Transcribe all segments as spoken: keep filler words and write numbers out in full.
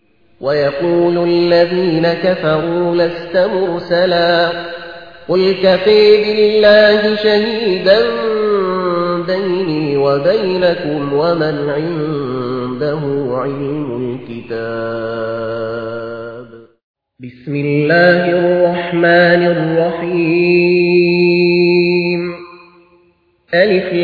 ويقول الذين كفروا لست مرسلا قل كفى بالله شهيدا بيني وبينكم ومن عنده علم الكتاب. بسم الله الرحمن الرحيم. ألف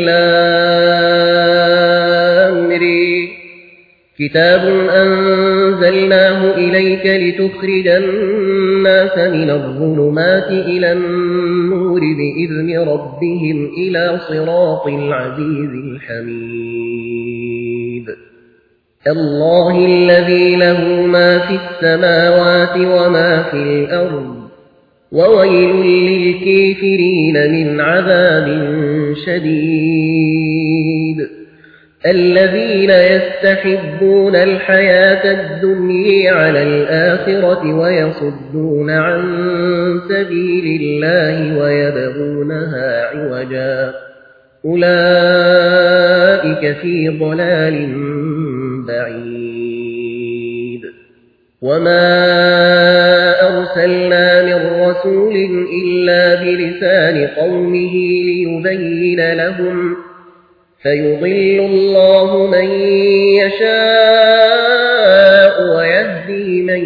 لام ر. كتاب أنزلناه إليك لتخرج الناس من الظلمات إلى النور بإذن ربهم إلى صراط العزيز الحميد. الله الذي له ما في السماوات وما في الأرض وويل للكافرين من عذاب شديد. الذين يستحبون الحياة الدنيا على الآخرة ويصدون عن سبيل الله ويبغونها عوجا أولئك في ضلال بعيد. وما أرسلنا من رسول إلا بلسان قومه ليبين لهم فيضل الله من يشاء ويهدي من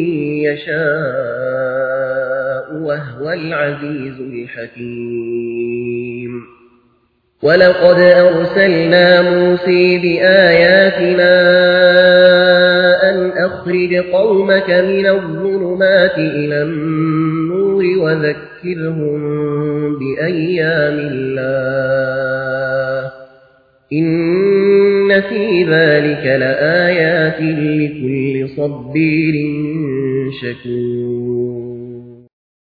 يشاء وهو العزيز الحكيم. ولقد أرسلنا موسى بآياتنا أن أخرج قومك من الظلمات إلى النور وذكرهم بأيام الله إن في ذلك لآيات لكل صبير شكور.